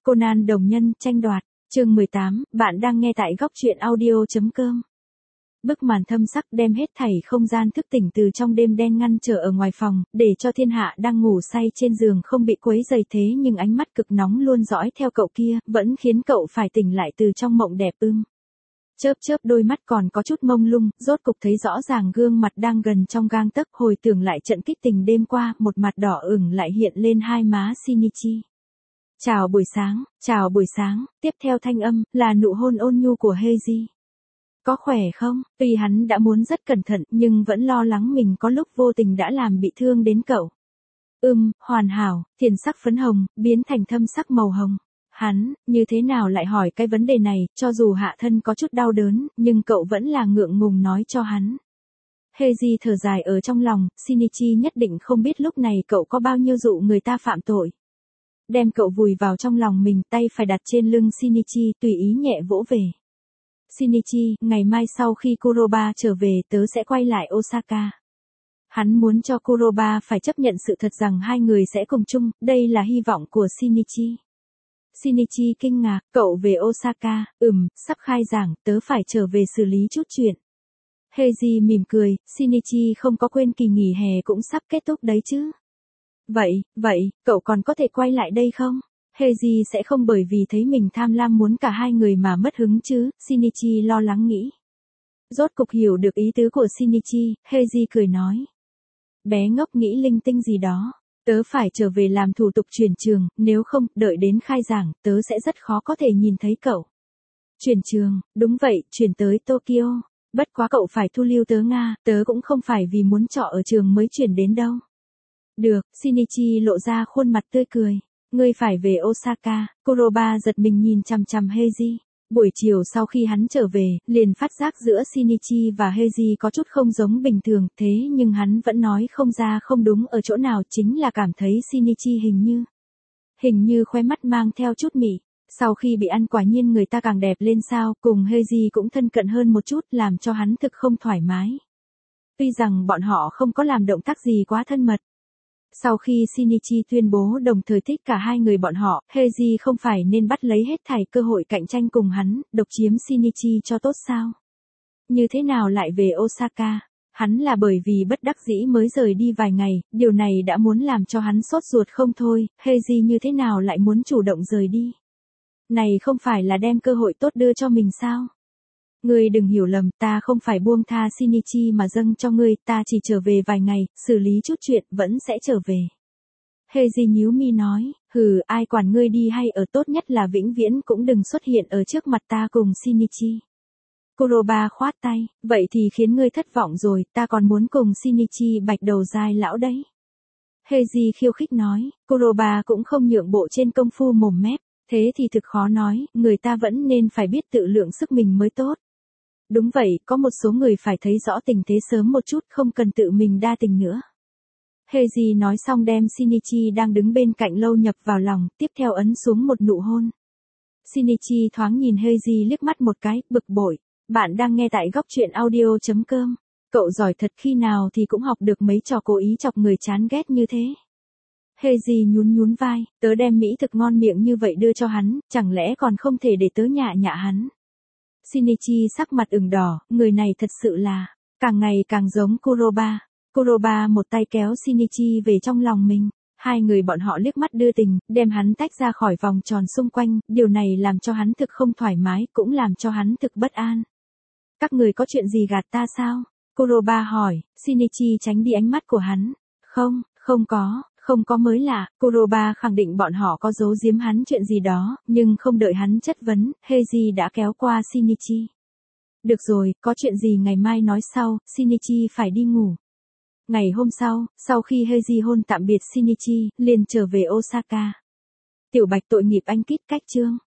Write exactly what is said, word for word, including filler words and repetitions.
Conan đồng nhân, tranh đoạt, chương mười tám, bạn đang nghe tại góc truyện audio.com. Bức màn thâm sắc đem hết thảy không gian thức tỉnh từ trong đêm đen ngăn trở ở ngoài phòng, để cho thiên hạ đang ngủ say trên giường không bị quấy rầy thế nhưng ánh mắt cực nóng luôn dõi theo cậu kia, vẫn khiến cậu phải tỉnh lại từ trong mộng đẹp ưm. Chớp chớp đôi mắt còn có chút mông lung, rốt cục thấy rõ ràng gương mặt đang gần trong gang tấc, hồi tưởng lại trận kích tình đêm qua, một mặt đỏ ửng lại hiện lên hai má Shinichi. Chào buổi sáng, chào buổi sáng, tiếp theo thanh âm, là nụ hôn ôn nhu của Heiji. Có khỏe không? Tuy hắn đã muốn rất cẩn thận, nhưng vẫn lo lắng mình có lúc vô tình đã làm bị thương đến cậu. Ừm, hoàn hảo, thiền sắc phấn hồng, biến thành thâm sắc màu hồng. Hắn, như thế nào lại hỏi cái vấn đề này, cho dù hạ thân có chút đau đớn, nhưng cậu vẫn là ngượng ngùng nói cho hắn. Heiji thở dài ở trong lòng, Shinichi nhất định không biết lúc này cậu có bao nhiêu dụ người ta phạm tội. Đem cậu vùi vào trong lòng mình, tay phải đặt trên lưng Shinichi, tùy ý nhẹ vỗ về. Shinichi, ngày mai sau khi Kuroba trở về tớ sẽ quay lại Osaka. Hắn muốn cho Kuroba phải chấp nhận sự thật rằng hai người sẽ cùng chung, đây là hy vọng của Shinichi. Shinichi kinh ngạc, cậu về Osaka, ừm, sắp khai giảng, tớ phải trở về xử lý chút chuyện. Heiji mỉm cười, Shinichi không có quên kỳ nghỉ hè cũng sắp kết thúc đấy chứ. Vậy, vậy, cậu còn có thể quay lại đây không? Heiji sẽ không bởi vì thấy mình tham lam muốn cả hai người mà mất hứng chứ, Shinichi lo lắng nghĩ. Rốt cục hiểu được ý tứ của Shinichi, Heiji cười nói. Bé ngốc nghĩ linh tinh gì đó, tớ phải trở về làm thủ tục chuyển trường, nếu không, đợi đến khai giảng, tớ sẽ rất khó có thể nhìn thấy cậu. Chuyển trường, đúng vậy, chuyển tới Tokyo, bất quá cậu phải thu lưu tớ Nga, tớ cũng không phải vì muốn trọ ở trường mới chuyển đến đâu. Được, Shinichi lộ ra khuôn mặt tươi cười. Ngươi phải về Osaka, Kuroba giật mình nhìn chằm chằm Heiji. Buổi chiều sau khi hắn trở về, liền phát giác giữa Shinichi và Heiji có chút không giống bình thường, thế nhưng hắn vẫn nói không ra không đúng ở chỗ nào, chính là cảm thấy Shinichi hình như. Hình như khóe mắt mang theo chút mị. Sau khi bị ăn quả nhiên người ta càng đẹp lên sao, cùng Heiji cũng thân cận hơn một chút làm cho hắn thực không thoải mái. Tuy rằng bọn họ không có làm động tác gì quá thân mật. Sau khi Shinichi tuyên bố đồng thời thích cả hai người bọn họ, Heiji không phải nên bắt lấy hết thảy cơ hội cạnh tranh cùng hắn, độc chiếm Shinichi cho tốt sao? Như thế nào lại về Osaka? Hắn là bởi vì bất đắc dĩ mới rời đi vài ngày, điều này đã muốn làm cho hắn sốt ruột không thôi, Heiji như thế nào lại muốn chủ động rời đi? Này không phải là đem cơ hội tốt đưa cho mình sao? Ngươi đừng hiểu lầm, ta không phải buông tha Shinichi mà dâng cho ngươi, ta chỉ trở về vài ngày, xử lý chút chuyện, vẫn sẽ trở về. Heiji nhíu mi nói, hừ, ai quản ngươi đi hay ở, tốt nhất là vĩnh viễn cũng đừng xuất hiện ở trước mặt ta cùng Shinichi. Kuroba khoát tay, vậy thì khiến ngươi thất vọng rồi, ta còn muốn cùng Shinichi bạch đầu dai lão đấy. Heiji khiêu khích nói, Kuroba cũng không nhượng bộ trên công phu mồm mép, thế thì thực khó nói, người ta vẫn nên phải biết tự lượng sức mình mới tốt. Đúng vậy, có một số người phải thấy rõ tình thế sớm một chút, không cần tự mình đa tình nữa. Heiji nói xong đem Shinichi đang đứng bên cạnh lâu nhập vào lòng, tiếp theo ấn xuống một nụ hôn. Shinichi thoáng nhìn Heiji liếc mắt một cái, bực bội. Bạn đang nghe tại góc truyện audio.com. Cậu giỏi thật, khi nào thì cũng học được mấy trò cố ý chọc người chán ghét như thế. Heiji nhún nhún vai, tớ đem mỹ thực ngon miệng như vậy đưa cho hắn, chẳng lẽ còn không thể để tớ nhạ nhạ hắn. Shinichi sắc mặt ửng đỏ, người này thật sự là, càng ngày càng giống Kuroba. Kuroba một tay kéo Shinichi về trong lòng mình, hai người bọn họ liếc mắt đưa tình, đem hắn tách ra khỏi vòng tròn xung quanh, điều này làm cho hắn thực không thoải mái, cũng làm cho hắn thực bất an. Các người có chuyện gì gạt ta sao? Kuroba hỏi, Shinichi tránh đi ánh mắt của hắn. Không, không có. Không có mới lạ, Kuroba khẳng định bọn họ có giấu giếm hắn chuyện gì đó, nhưng không đợi hắn chất vấn, Heiji đã kéo qua Shinichi. Được rồi, có chuyện gì ngày mai nói sau, Shinichi phải đi ngủ. Ngày hôm sau, sau khi Heiji hôn tạm biệt Shinichi, liền trở về Osaka. Tiểu Bạch tội nghiệp anh kít cách chương.